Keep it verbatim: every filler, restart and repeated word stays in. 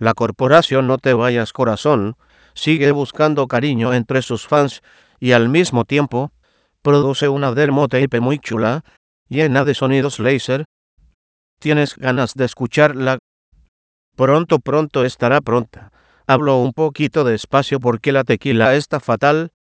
La corporación No Te Vayas Corazón sigue buscando cariño entre sus fans y al mismo tiempo produce una demo tape muy chula, llena de sonidos láser. ¿Tienes ganas de escucharla? Pronto, pronto estará pronta. Hablo un poquito despacio porque la tequila está fatal.